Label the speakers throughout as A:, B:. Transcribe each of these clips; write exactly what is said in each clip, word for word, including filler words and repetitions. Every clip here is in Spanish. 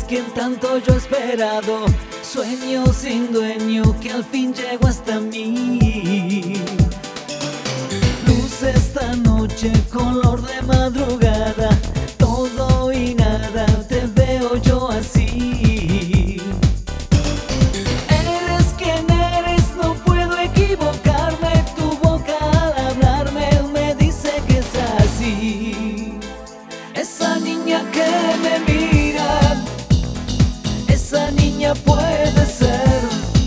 A: quien tanto yo he esperado, sueño sin dueño que al fin llegó hasta mí. Luce esta noche, color de madrugada, todo y nada, te veo yo así. Eres quien eres, no puedo equivocarme, tu boca al hablarme me dice que es así. Esa niña que me mira, esa niña puede ser,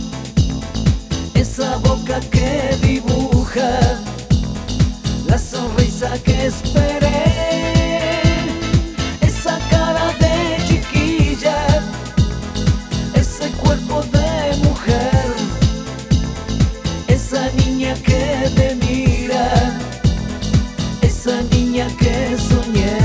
A: esa boca que dibuja la sonrisa que esperé, esa cara de chiquilla, ese cuerpo de mujer, esa niña que te mira, esa niña que soñé.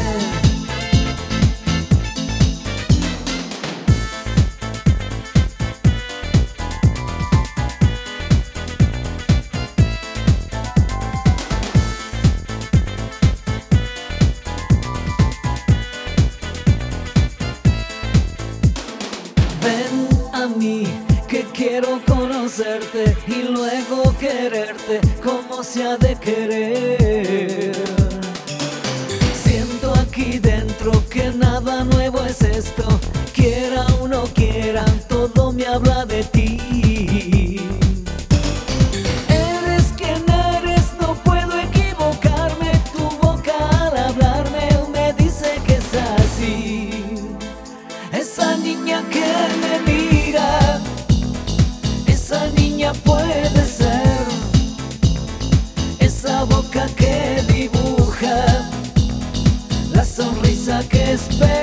A: Ven a mí, que quiero conocerte y luego quererte como se ha de querer. Siento aquí dentro que nada nuevo es esto, quiera o no quiera, todo me habla de ti. Eres quien eres, no puedo equivocarme, tu boca al hablarme me dice que es así. Esa niña que me mira, esa niña puede ser, esa boca que dibuja la sonrisa que espera.